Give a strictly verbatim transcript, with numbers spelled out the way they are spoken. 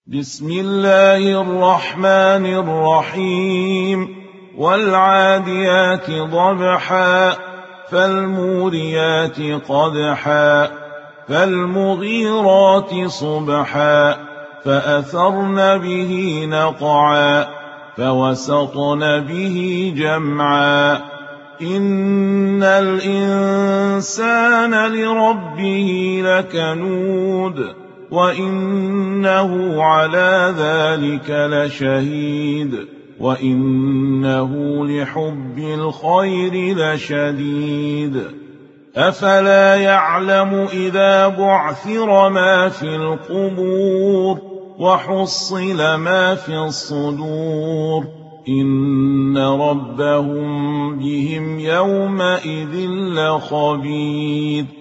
بسم الله الرحمن الرحيم والعاديات ضبحا فالموريات قدحا فالمغيرات صبحا فأثرن به نقعا فوسطن به جمعا إن الإنسان لربه لكنود وإنه على ذلك لشهيد وإنه لحب الخير لشديد أفلا يعلم إذا بعثر ما في القبور وحصل ما في الصدور إن ربهم بهم يومئذ لخبير